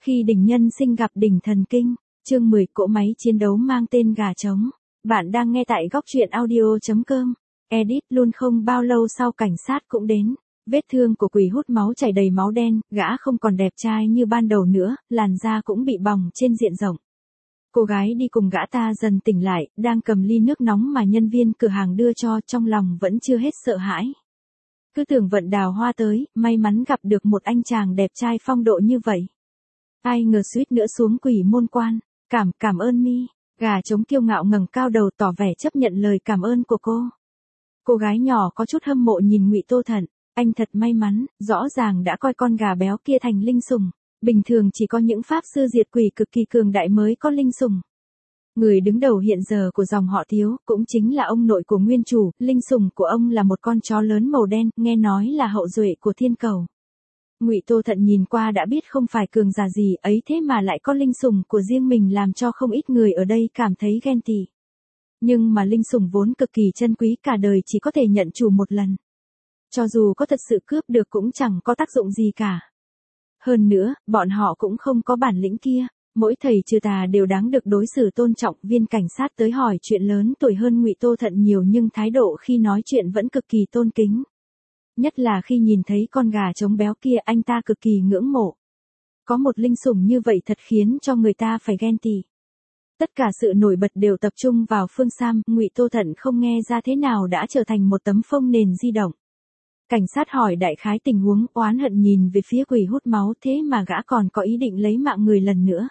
Khi đỉnh nhân sinh gặp đỉnh thần kinh, chương 10 cỗ máy chiến đấu mang tên gà trống. Bạn đang nghe tại góc truyện audio.com. Edit luôn không bao lâu sau cảnh sát cũng đến. Vết thương của quỷ hút máu chảy đầy máu đen, gã không còn đẹp trai như ban đầu nữa, làn da cũng bị bỏng trên diện rộng. Cô gái đi cùng gã ta dần tỉnh lại, đang cầm ly nước nóng mà nhân viên cửa hàng đưa cho, trong lòng vẫn chưa hết sợ hãi. Cứ tưởng vận đào hoa tới, may mắn gặp được một anh chàng đẹp trai phong độ như vậy. Ai ngờ suýt nữa xuống quỷ môn quan. Cảm ơn mi. Gà trống kiêu ngạo ngẩng cao đầu tỏ vẻ chấp nhận lời cảm ơn của cô. Cô gái nhỏ có chút hâm mộ nhìn Ngụy Tô Thận. Anh thật may mắn, rõ ràng đã coi con gà béo kia thành linh sủng. Bình thường chỉ có những pháp sư diệt quỷ cực kỳ cường đại mới có linh sủng. Người đứng đầu hiện giờ của dòng họ Thiếu, cũng chính là ông nội của nguyên chủ, linh sủng của ông là một con chó lớn màu đen, nghe nói là hậu duệ của thiên cầu. Ngụy Tô Thận nhìn qua đã biết không phải cường giả gì ấy, thế mà lại có linh sủng của riêng mình, làm cho không ít người ở đây cảm thấy ghen tị. Nhưng mà linh sủng vốn cực kỳ chân quý, cả đời chỉ có thể nhận chủ một lần. Cho dù có thật sự cướp được cũng chẳng có tác dụng gì cả. Hơn nữa, bọn họ cũng không có bản lĩnh kia. Mỗi thầy trừ tà đều đáng được đối xử tôn trọng. Viên cảnh sát tới hỏi chuyện lớn tuổi hơn Ngụy Tô Thận nhiều, nhưng thái độ khi nói chuyện vẫn cực kỳ tôn kính. Nhất là khi nhìn thấy con gà trống béo kia, anh ta cực kỳ ngưỡng mộ. Có một linh sủng như vậy thật khiến cho người ta phải ghen tị. Tất cả sự nổi bật đều tập trung vào Phương Sam. Ngụy Tô Thận không nghe ra thế nào đã trở thành một tấm phông nền di động. Cảnh sát hỏi đại khái tình huống, oán hận nhìn về phía quỷ hút máu, thế mà gã còn có ý định lấy mạng người lần nữa.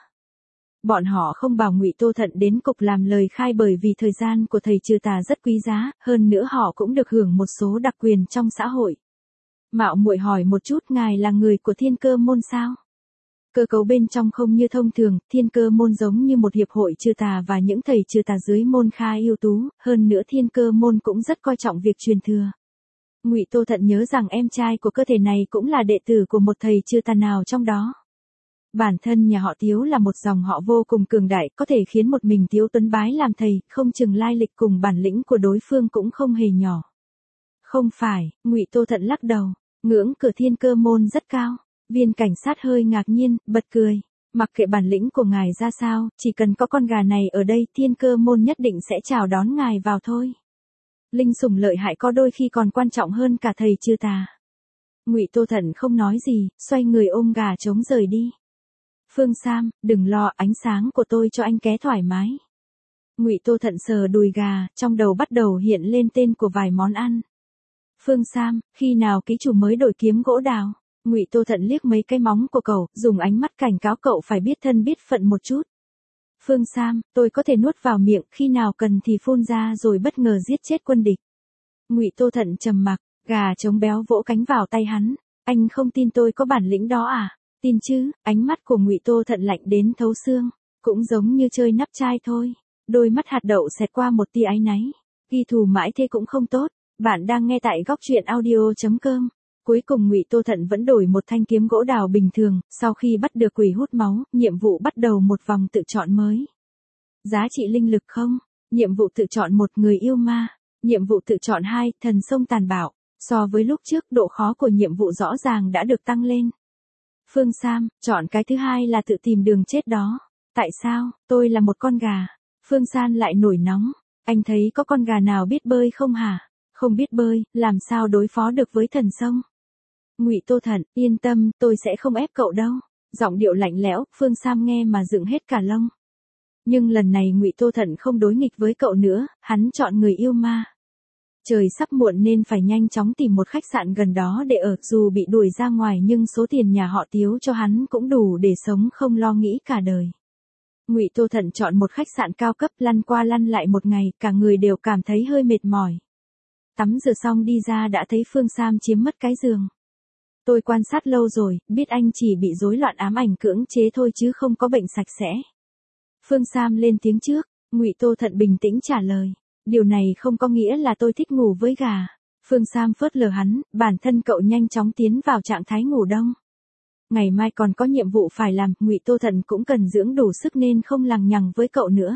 Bọn họ không bảo Ngụy Tô Thận đến cục làm lời khai bởi vì thời gian của thầy trừ tà rất quý giá, hơn nữa họ cũng được hưởng một số đặc quyền trong xã hội. Mạo muội hỏi một chút, ngài là người của Thiên Cơ môn sao? Cơ cấu bên trong không như thông thường, Thiên Cơ môn giống như một hiệp hội trừ tà và những thầy trừ tà dưới môn khá ưu tú, hơn nữa Thiên Cơ môn cũng rất coi trọng việc truyền thừa. Ngụy Tô Thận nhớ rằng em trai của cơ thể này cũng là đệ tử của một thầy trừ tà nào trong đó. Bản thân nhà họ Tiếu là một dòng họ vô cùng cường đại, có thể khiến một mình Tiếu Tuấn bái làm thầy, không chừng lai lịch cùng bản lĩnh của đối phương cũng không hề nhỏ. Không phải, Ngụy Tô Thận lắc đầu, ngưỡng cửa Thiên Cơ môn rất cao. Viên cảnh sát hơi ngạc nhiên, bật cười. Mặc kệ bản lĩnh của ngài ra sao, chỉ cần có con gà này ở đây, Thiên Cơ môn nhất định sẽ chào đón ngài vào thôi. Linh sủng lợi hại có đôi khi còn quan trọng hơn cả thầy trừ tà. Ngụy Tô Thận không nói gì, xoay người ôm gà trống rời đi. Phương Sam, đừng lo, ánh sáng của tôi cho anh ké thoải mái. Ngụy Tô Thận sờ đùi gà, trong đầu bắt đầu hiện lên tên của vài món ăn. Phương Sam, khi nào ký chủ mới đổi kiếm gỗ đào? Ngụy Tô Thận liếc mấy cái móng của cậu, dùng ánh mắt cảnh cáo cậu phải biết thân biết phận một chút. Phương Sam, tôi có thể nuốt vào miệng, khi nào cần thì phun ra rồi bất ngờ giết chết quân địch. Ngụy Tô Thận trầm mặc, gà trống béo vỗ cánh vào tay hắn. Anh không tin tôi có bản lĩnh đó à? Tin chứ? Ánh mắt của Ngụy Tô Thận lạnh đến thấu xương, cũng giống như chơi nắp chai thôi. Đôi mắt hạt đậu xẹt qua một tia áy náy. Ghi thù mãi thế cũng không tốt. Bạn đang nghe tại góc truyện audio.com. Cuối cùng Ngụy Tô Thận vẫn đổi một thanh kiếm gỗ đào bình thường. Sau khi bắt được quỷ hút máu, nhiệm vụ bắt đầu một vòng tự chọn mới. Giá trị linh lực không? Nhiệm vụ tự chọn 1, người yêu ma. Nhiệm vụ tự chọn 2, thần sông tàn bạo. So với lúc trước, độ khó của nhiệm vụ rõ ràng đã được tăng lên. Phương Sam, chọn cái thứ hai là tự tìm đường chết đó. Tại sao? Tôi là một con gà. Phương Sam lại nổi nóng. Anh thấy có con gà nào biết bơi không hả? Không biết bơi, làm sao đối phó được với thần sông? Ngụy Tô Thận, yên tâm, tôi sẽ không ép cậu đâu. Giọng điệu lạnh lẽo, Phương Sam nghe mà dựng hết cả lông. Nhưng lần này Ngụy Tô Thận không đối nghịch với cậu nữa, hắn chọn người yêu ma. Trời sắp muộn nên phải nhanh chóng tìm một khách sạn gần đó để ở, dù bị đuổi ra ngoài nhưng số tiền nhà họ Tiếu cho hắn cũng đủ để sống không lo nghĩ cả đời. Ngụy Tô Thận chọn một khách sạn cao cấp, lăn qua lăn lại một ngày, cả người đều cảm thấy hơi mệt mỏi. Tắm rửa xong đi ra đã thấy Phương Sam chiếm mất cái giường. Tôi quan sát lâu rồi, biết anh chỉ bị rối loạn ám ảnh cưỡng chế thôi chứ không có bệnh sạch sẽ. Phương Sam lên tiếng trước, Ngụy Tô Thận bình tĩnh trả lời. Điều này không có nghĩa là tôi thích ngủ với gà. Phương Sam phớt lờ hắn, bản thân cậu nhanh chóng tiến vào trạng thái ngủ đông. Ngày mai còn có nhiệm vụ phải làm, Ngụy Tô Thận cũng cần dưỡng đủ sức nên không lằng nhằng với cậu nữa.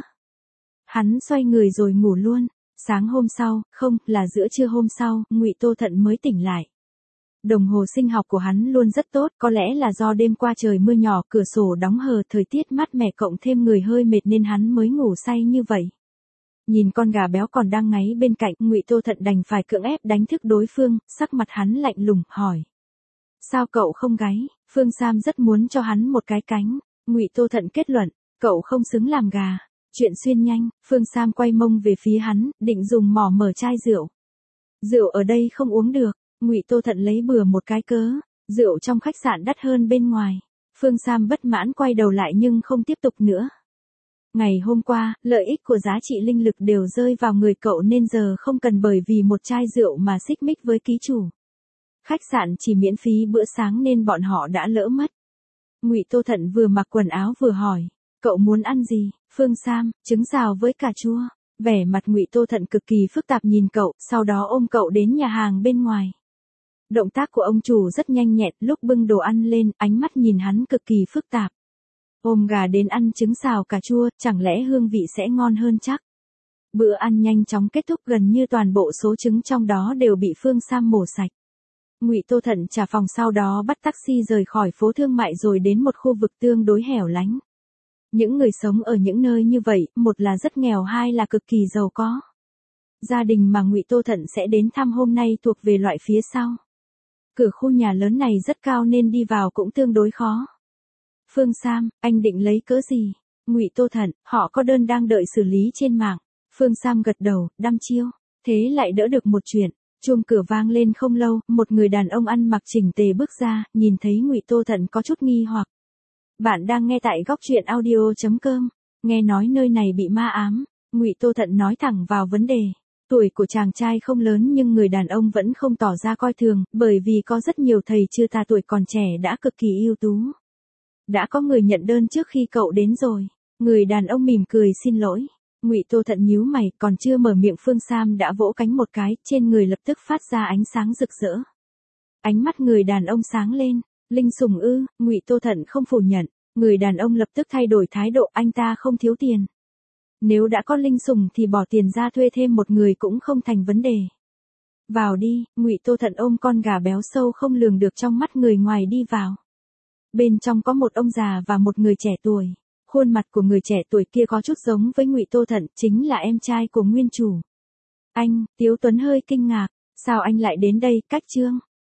Hắn xoay người rồi ngủ luôn. Sáng hôm sau, không, là giữa trưa hôm sau, Ngụy Tô Thận mới tỉnh lại. Đồng hồ sinh học của hắn luôn rất tốt, có lẽ là do đêm qua trời mưa nhỏ, cửa sổ đóng hờ, thời tiết mát mẻ cộng thêm người hơi mệt nên hắn mới ngủ say như vậy. Nhìn con gà béo còn đang ngáy bên cạnh, Ngụy Tô Thận đành phải cưỡng ép đánh thức đối phương, sắc mặt hắn lạnh lùng, hỏi. Sao cậu không gáy? Phương Sam rất muốn cho hắn một cái cánh. Ngụy Tô Thận kết luận, cậu không xứng làm gà. Chuyện xuyên nhanh, Phương Sam quay mông về phía hắn, định dùng mỏ mở chai rượu. Rượu ở đây không uống được. Ngụy Tô Thận lấy bừa một cái cớ, rượu trong khách sạn đắt hơn bên ngoài. Phương Sam bất mãn quay đầu lại nhưng không tiếp tục nữa. Ngày hôm qua, lợi ích của giá trị linh lực đều rơi vào người cậu nên giờ không cần bởi vì một chai rượu mà xích mích với ký chủ. Khách sạn chỉ miễn phí bữa sáng nên bọn họ đã lỡ mất. Ngụy Tô Thận vừa mặc quần áo vừa hỏi, cậu muốn ăn gì? Phương Sam, trứng xào với cà chua. Vẻ mặt Ngụy Tô Thận cực kỳ phức tạp nhìn cậu, sau đó ôm cậu đến nhà hàng bên ngoài. Động tác của ông chủ rất nhanh nhẹn, lúc bưng đồ ăn lên, ánh mắt nhìn hắn cực kỳ phức tạp. Ôm gà đến ăn trứng xào cà chua, chẳng lẽ hương vị sẽ ngon hơn chắc? Bữa ăn nhanh chóng kết thúc, gần như toàn bộ số trứng trong đó đều bị Phương Sam mổ sạch. Ngụy Tô Thận trả phòng, sau đó bắt taxi rời khỏi phố thương mại rồi đến một khu vực tương đối hẻo lánh. Những người sống ở những nơi như vậy, một là rất nghèo, hai là cực kỳ giàu có. Gia đình mà Ngụy Tô Thận sẽ đến thăm hôm nay thuộc về loại phía sau. Cửa khu nhà lớn này rất cao nên đi vào cũng tương đối khó. Phương Sam, anh định lấy cớ gì? Ngụy Tô Thận, họ có đơn đang đợi xử lý trên mạng. Phương Sam gật đầu, đăm chiêu. Thế lại đỡ được một chuyện. Chuông cửa vang lên không lâu, một người đàn ông ăn mặc chỉnh tề bước ra, nhìn thấy Ngụy Tô Thận có chút nghi hoặc. Bạn đang nghe tại góc truyện audio.com. Nghe nói nơi này bị ma ám. Ngụy Tô Thận nói thẳng vào vấn đề. Tuổi của chàng trai không lớn nhưng người đàn ông vẫn không tỏ ra coi thường, bởi vì có rất nhiều thầy chưa ta tuổi còn trẻ đã cực kỳ ưu tú. Đã có người nhận đơn trước khi cậu đến rồi. Người đàn ông mỉm cười xin lỗi. Ngụy Tô Thận nhíu mày, còn chưa mở miệng Phương Sam đã vỗ cánh một cái, trên người lập tức phát ra ánh sáng rực rỡ. Ánh mắt người đàn ông sáng lên. Linh sủng ư? Ngụy Tô Thận không phủ nhận. Người đàn ông lập tức thay đổi thái độ, anh ta không thiếu tiền. Nếu đã có linh sủng thì bỏ tiền ra thuê thêm một người cũng không thành vấn đề. Vào đi. Ngụy Tô Thận ôm con gà béo sâu không lường được trong mắt người ngoài đi vào. Bên trong có một ông già và một người trẻ tuổi. Khuôn mặt của người trẻ tuổi kia có chút giống với Ngụy Tô Thận, chính là em trai của nguyên chủ. Anh, Tiếu Tuấn hơi kinh ngạc, sao anh lại đến đây? Cách Trương